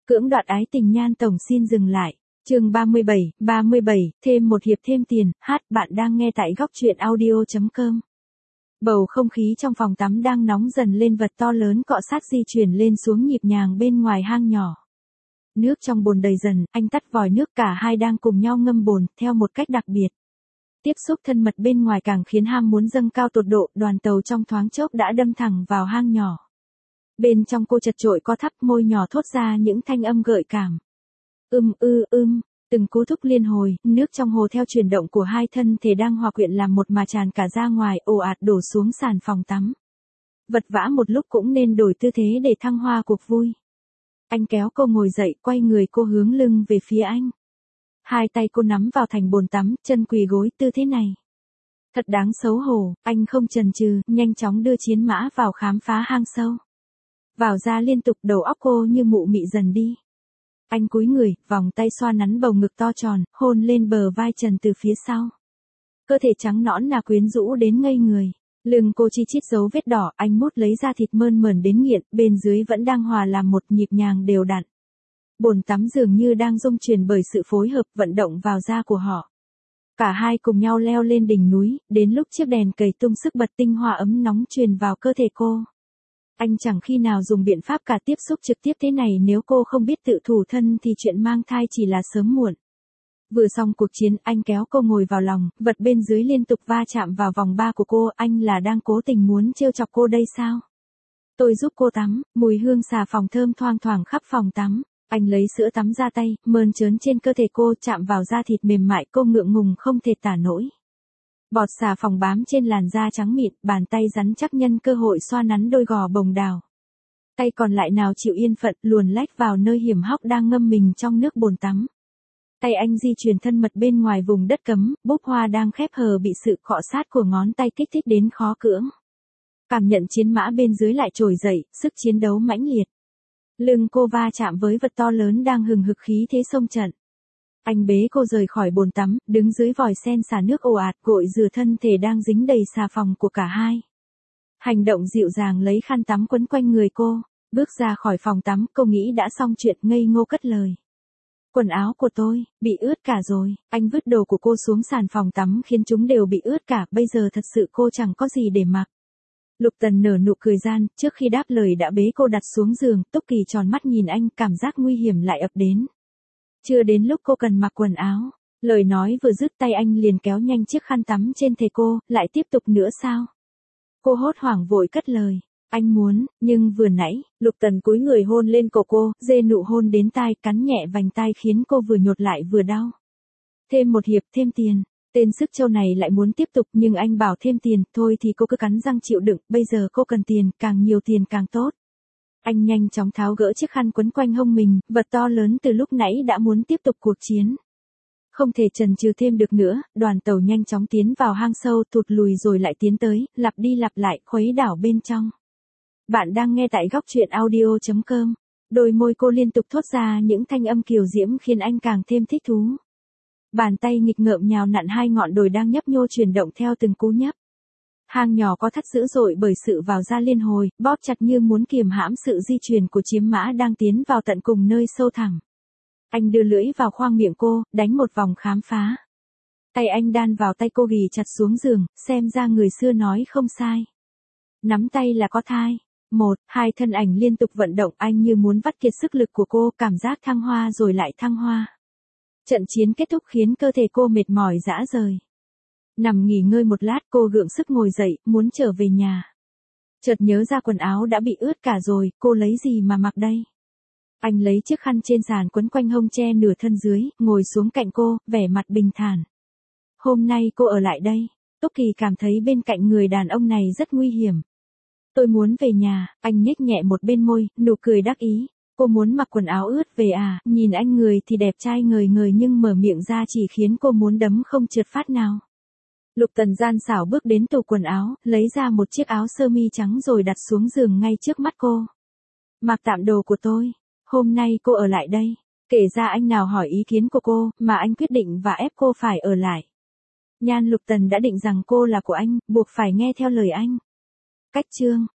Cưỡng đoạt ái tình Nhan Tổng xin dừng lại. Chương 37, thêm một hiệp thêm tiền, bạn đang nghe tại góc truyện audio.com. Bầu không khí trong phòng tắm đang nóng dần lên, vật to lớn cọ sát di chuyển lên xuống nhịp nhàng bên ngoài hang nhỏ. Nước trong bồn đầy dần, anh tắt vòi nước, cả hai đang cùng nhau ngâm bồn, theo một cách đặc biệt. Tiếp xúc thân mật bên ngoài càng khiến ham muốn dâng cao tột độ, đoàn tàu trong thoáng chốc đã đâm thẳng vào hang nhỏ. Bên trong cô chật chội co thắp, môi nhỏ thốt ra những thanh âm gợi cảm. Từng cú thúc liên hồi, nước trong hồ theo chuyển động của hai thân thể đang hòa quyện làm một mà tràn cả ra ngoài, ồ ạt đổ xuống sàn phòng tắm. Vật vã một lúc cũng nên đổi tư thế để thăng hoa cuộc vui. Anh kéo cô ngồi dậy, quay người cô hướng lưng về phía anh. Hai tay cô nắm vào thành bồn tắm, chân quỳ gối, tư thế này thật đáng xấu hổ. Anh không chần chừ, nhanh chóng đưa chiến mã vào khám phá hang sâu. Vào ra liên tục, đầu óc cô như mụ mị dần đi. Anh cúi người, vòng tay xoa nắn bầu ngực to tròn, hôn lên bờ vai trần từ phía sau. Cơ thể trắng nõn nà quyến rũ đến ngây người. Lưng cô chi chít dấu vết đỏ, anh mút lấy da thịt mơn mởn đến nghiện, bên dưới vẫn đang hòa làm một nhịp nhàng đều đặn. Bồn tắm dường như đang rung chuyển bởi sự phối hợp vận động vào da của họ. Cả hai cùng nhau leo lên đỉnh núi, đến lúc chiếc đèn cầy tung sức bật tinh hoa ấm nóng truyền vào cơ thể cô. Anh chẳng khi nào dùng biện pháp cả tiếp xúc trực tiếp thế này, nếu cô không biết tự thủ thân thì chuyện mang thai chỉ là sớm muộn. Vừa xong cuộc chiến, anh kéo cô ngồi vào lòng, vật bên dưới liên tục va chạm vào vòng ba của cô, anh là đang cố tình muốn trêu chọc cô đây sao? Tôi giúp cô tắm, mùi hương xà phòng thơm thoang thoảng khắp phòng tắm. Anh lấy sữa tắm ra tay, mơn trớn trên cơ thể cô, chạm vào da thịt mềm mại, cô ngượng ngùng không thể tả nổi. Bọt xà phòng bám trên làn da trắng mịn, bàn tay rắn chắc nhân cơ hội xoa nắn đôi gò bồng đào. Tay còn lại nào chịu yên phận, luồn lách vào nơi hiểm hóc đang ngâm mình trong nước bồn tắm. Tay anh di chuyển thân mật bên ngoài vùng đất cấm, búp hoa đang khép hờ bị sự cọ sát của ngón tay kích thích đến khó cưỡng. Cảm nhận chiến mã bên dưới lại trồi dậy, sức chiến đấu mãnh liệt. Lưng cô va chạm với vật to lớn đang hừng hực khí thế xông trận. Anh bế cô rời khỏi bồn tắm, đứng dưới vòi sen xả nước ồ ạt, gội rửa thân thể đang dính đầy xà phòng của cả hai. Hành động dịu dàng lấy khăn tắm quấn quanh người cô, bước ra khỏi phòng tắm, cô nghĩ đã xong chuyện, ngây ngô cất lời. Quần áo của tôi, bị ướt cả rồi. Anh vứt đồ của cô xuống sàn phòng tắm khiến chúng đều bị ướt cả, bây giờ thật sự cô chẳng có gì để mặc. Lục Tần nở nụ cười gian, trước khi đáp lời đã bế cô đặt xuống giường, Túc Kỳ tròn mắt nhìn anh, cảm giác nguy hiểm lại ập đến. Chưa đến lúc cô cần mặc quần áo. Lời nói vừa dứt, tay anh liền kéo nhanh chiếc khăn tắm trên thề cô, lại tiếp tục nữa sao? Cô hốt hoảng vội cất lời. Anh muốn, nhưng vừa nãy, Lục Tần cúi người hôn lên cổ cô, dê nụ hôn đến tai, cắn nhẹ vành tai khiến cô vừa nhột lại vừa đau. Thêm một hiệp thêm tiền. Tên sức trâu này lại muốn tiếp tục, nhưng anh bảo thêm tiền, thôi thì cô cứ cắn răng chịu đựng, bây giờ cô cần tiền, càng nhiều tiền càng tốt. Anh nhanh chóng tháo gỡ chiếc khăn quấn quanh hông mình, vật to lớn từ lúc nãy đã muốn tiếp tục cuộc chiến. Không thể chần chừ thêm được nữa, đoàn tàu nhanh chóng tiến vào hang sâu, thụt lùi rồi lại tiến tới, lặp đi lặp lại, khuấy đảo bên trong. Bạn đang nghe tại góc truyện audio.com. Đôi môi cô liên tục thốt ra những thanh âm kiều diễm khiến anh càng thêm thích thú. Bàn tay nghịch ngợm nhào nặn hai ngọn đồi đang nhấp nhô chuyển động theo từng cú nhấp. Hang nhỏ có thắt dữ dội bởi sự vào ra liên hồi, bóp chặt như muốn kiềm hãm sự di chuyển của chiến mã đang tiến vào tận cùng nơi sâu thẳm. Anh đưa lưỡi vào khoang miệng cô, đánh một vòng khám phá. Tay anh đan vào tay cô ghì chặt xuống giường, xem ra người xưa nói không sai. Nắm tay là có thai. Hai thân ảnh liên tục vận động, anh như muốn vắt kiệt sức lực của cô, cảm giác thăng hoa rồi lại thăng hoa. Trận chiến kết thúc khiến cơ thể cô mệt mỏi rã rời. Nằm nghỉ ngơi một lát, cô gượng sức ngồi dậy, muốn trở về nhà. Chợt nhớ ra quần áo đã bị ướt cả rồi, cô lấy gì mà mặc đây? Anh lấy chiếc khăn trên sàn quấn quanh hông che nửa thân dưới, ngồi xuống cạnh cô, vẻ mặt bình thản. Hôm nay cô ở lại đây. Túc Kỳ cảm thấy bên cạnh người đàn ông này rất nguy hiểm. Tôi muốn về nhà, anh nhếch nhẹ một bên môi, nụ cười đắc ý. Cô muốn mặc quần áo ướt về à? Nhìn anh người thì đẹp trai ngời ngời nhưng mở miệng ra chỉ khiến cô muốn đấm không trượt phát nào. Lục Tần gian xảo bước đến tủ quần áo, lấy ra một chiếc áo sơ mi trắng rồi đặt xuống giường ngay trước mắt cô. Mặc tạm đồ của tôi. Hôm nay cô ở lại đây. Kể ra anh nào hỏi ý kiến của cô, mà anh quyết định và ép cô phải ở lại. Nhan Lục Tần đã định rằng cô là của anh, buộc phải nghe theo lời anh. Cách chương.